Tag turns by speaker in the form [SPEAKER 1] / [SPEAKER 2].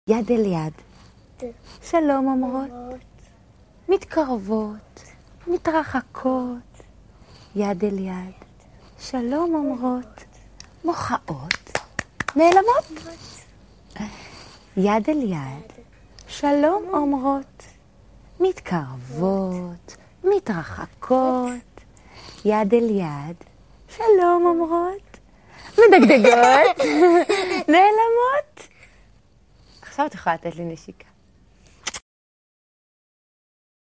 [SPEAKER 1] יד אל יד. שלום אומרות. מתקרבות, מתרחקות. יד אל יד. שלום אומרות. מוחאות. נעלמות. יד אל יד. שלום אומרות. מתקרבות, מתרחקות. יד אל יד. שלום אומרות. מדגדגות. נעלמות. עכשיו את יכולה לתת לי נשיקה.